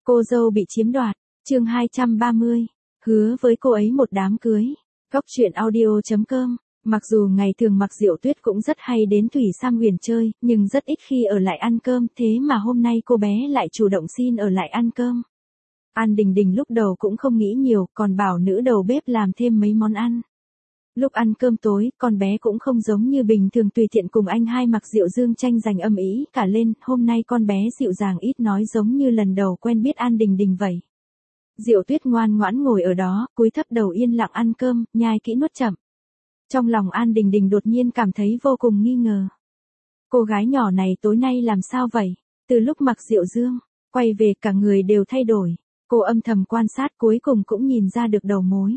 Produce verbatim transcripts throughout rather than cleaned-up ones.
Cô dâu bị chiếm đoạt, chương hai trăm ba mươi, hứa với cô ấy một đám cưới. Góc truyện audio chấm com. Mặc dù ngày thường Mặc Diệu Tuyết cũng rất hay đến Thủy Sam Huyền chơi, nhưng rất ít khi ở lại ăn cơm, thế mà hôm nay cô bé lại chủ động xin ở lại ăn cơm. An Đình Đình lúc đầu cũng không nghĩ nhiều, còn bảo nữ đầu bếp làm thêm mấy món ăn. Lúc ăn cơm tối, con bé cũng không giống như bình thường tùy tiện cùng anh hai Mặc Diệu Dương tranh giành âm ý cả lên, hôm nay con bé dịu dàng ít nói giống như lần đầu quen biết An Đình Đình vậy. Diệu Tuyết ngoan ngoãn ngồi ở đó, cúi thấp đầu yên lặng ăn cơm, nhai kỹ nuốt chậm. Trong lòng An Đình Đình đột nhiên cảm thấy vô cùng nghi ngờ. Cô gái nhỏ này tối nay làm sao vậy? Từ lúc Mặc Diệu Dương quay về cả người đều thay đổi. Cô âm thầm quan sát cuối cùng cũng nhìn ra được đầu mối.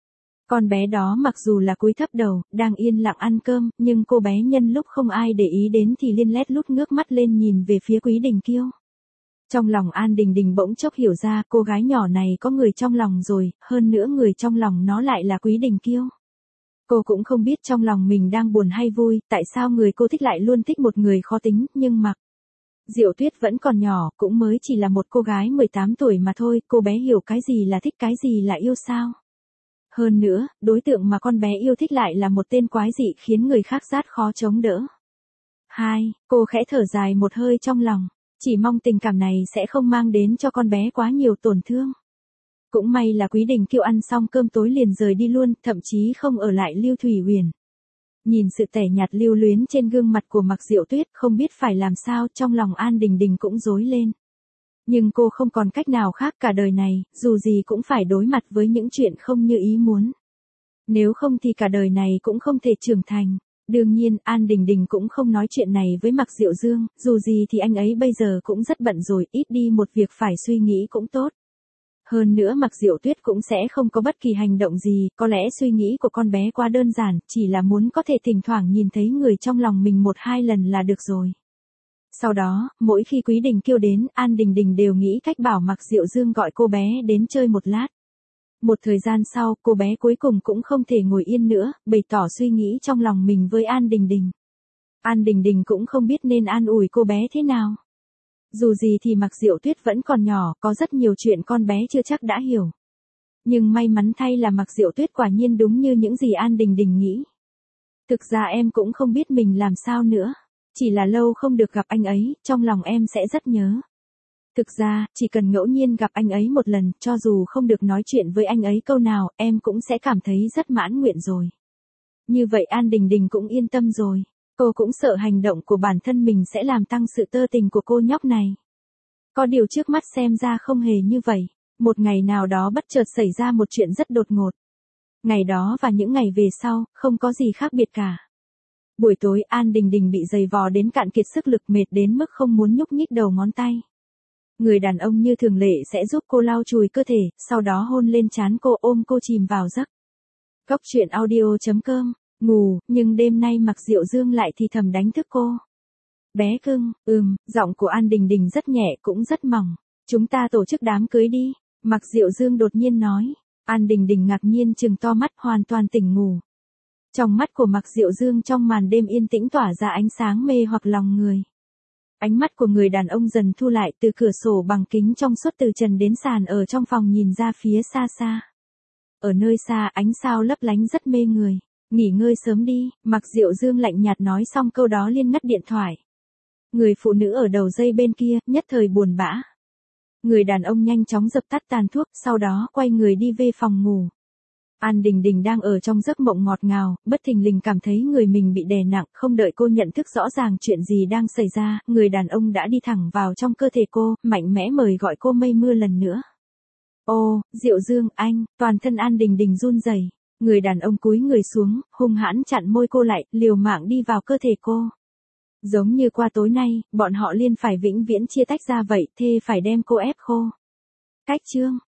Con bé đó mặc dù là cúi thấp đầu, đang yên lặng ăn cơm, nhưng cô bé nhân lúc không ai để ý đến thì liên lét lút ngước mắt lên nhìn về phía Quý Đình Kiêu. Trong lòng An Đình Đình bỗng chốc hiểu ra cô gái nhỏ này có người trong lòng rồi, hơn nữa người trong lòng nó lại là Quý Đình Kiêu. Cô cũng không biết trong lòng mình đang buồn hay vui, tại sao người cô thích lại luôn thích một người khó tính, nhưng Mặc Diệu Tuyết vẫn còn nhỏ, cũng mới chỉ là một cô gái mười tám tuổi mà thôi, cô bé hiểu cái gì là thích cái gì là yêu sao. Hơn nữa, đối tượng mà con bé yêu thích lại là một tên quái dị khiến người khác rất khó chống đỡ. Hai, cô khẽ thở dài một hơi trong lòng, chỉ mong tình cảm này sẽ không mang đến cho con bé quá nhiều tổn thương. Cũng may là Quý Đình Kiêu ăn xong cơm tối liền rời đi luôn, thậm chí không ở lại Lưu Thủy Huyền. Nhìn sự tẻ nhạt lưu luyến trên gương mặt của Mặc Diệu Tuyết không biết phải làm sao, trong lòng An Đình Đình cũng rối lên. Nhưng cô không còn cách nào khác cả đời này, dù gì cũng phải đối mặt với những chuyện không như ý muốn. Nếu không thì cả đời này cũng không thể trưởng thành. Đương nhiên, An Đình Đình cũng không nói chuyện này với Mặc Diệu Dương, dù gì thì anh ấy bây giờ cũng rất bận rồi, ít đi một việc phải suy nghĩ cũng tốt. Hơn nữa Mặc Diệu Tuyết cũng sẽ không có bất kỳ hành động gì, có lẽ suy nghĩ của con bé quá đơn giản, chỉ là muốn có thể thỉnh thoảng nhìn thấy người trong lòng mình một hai lần là được rồi. Sau đó, mỗi khi Quý Đình Kiêu đến, An Đình Đình đều nghĩ cách bảo Mặc Diệu Dương gọi cô bé đến chơi một lát. Một thời gian sau, cô bé cuối cùng cũng không thể ngồi yên nữa, bày tỏ suy nghĩ trong lòng mình với An Đình Đình. An Đình Đình cũng không biết nên an ủi cô bé thế nào. Dù gì thì Mặc Diệu Tuyết vẫn còn nhỏ, có rất nhiều chuyện con bé chưa chắc đã hiểu. Nhưng may mắn thay là Mặc Diệu Tuyết quả nhiên đúng như những gì An Đình Đình nghĩ. Thực ra em cũng không biết mình làm sao nữa. Chỉ là lâu không được gặp anh ấy, trong lòng em sẽ rất nhớ. Thực ra, chỉ cần ngẫu nhiên gặp anh ấy một lần, cho dù không được nói chuyện với anh ấy câu nào, em cũng sẽ cảm thấy rất mãn nguyện rồi. Như vậy An Đình Đình cũng yên tâm rồi. Cô cũng sợ hành động của bản thân mình sẽ làm tăng sự tơ tình của cô nhóc này. Có điều trước mắt xem ra không hề như vậy. Một ngày nào đó bất chợt xảy ra một chuyện rất đột ngột. Ngày đó và những ngày về sau, không có gì khác biệt cả. Buổi tối An Đình Đình bị giày vò đến cạn kiệt sức lực, mệt đến mức không muốn nhúc nhích đầu ngón tay. Người đàn ông như thường lệ sẽ giúp cô lau chùi cơ thể, sau đó hôn lên trán cô, ôm cô chìm vào giấc. Góc truyện audio chấm com. Ngủ, nhưng đêm nay Mặc Diệu Dương lại thì thầm đánh thức cô. Bé cưng, ừm, giọng của An Đình Đình rất nhẹ cũng rất mỏng. Chúng ta tổ chức đám cưới đi, Mặc Diệu Dương đột nhiên nói. An Đình Đình ngạc nhiên trừng to mắt, hoàn toàn tỉnh ngủ. Trong mắt của Mặc Diệu Dương trong màn đêm yên tĩnh tỏa ra ánh sáng mê hoặc lòng người. Ánh mắt của người đàn ông dần thu lại, từ cửa sổ bằng kính trong suốt từ trần đến sàn ở trong phòng nhìn ra phía xa xa. Ở nơi xa ánh sao lấp lánh rất mê người. Nghỉ ngơi sớm đi, Mặc Diệu Dương lạnh nhạt nói xong câu đó liền ngắt điện thoại. Người phụ nữ ở đầu dây bên kia, nhất thời buồn bã. Người đàn ông nhanh chóng dập tắt tàn thuốc, sau đó quay người đi về phòng ngủ. An Đình Đình đang ở trong giấc mộng ngọt ngào, bất thình lình cảm thấy người mình bị đè nặng, không đợi cô nhận thức rõ ràng chuyện gì đang xảy ra, người đàn ông đã đi thẳng vào trong cơ thể cô, mạnh mẽ mời gọi cô mây mưa lần nữa. Ô, Diệu Dương, anh, toàn thân An Đình Đình run rẩy. Người đàn ông cúi người xuống, hung hãn chặn môi cô lại, liều mạng đi vào cơ thể cô. Giống như qua tối nay, bọn họ liên phải vĩnh viễn chia tách ra vậy, thê phải đem cô ép khô. Cách chương.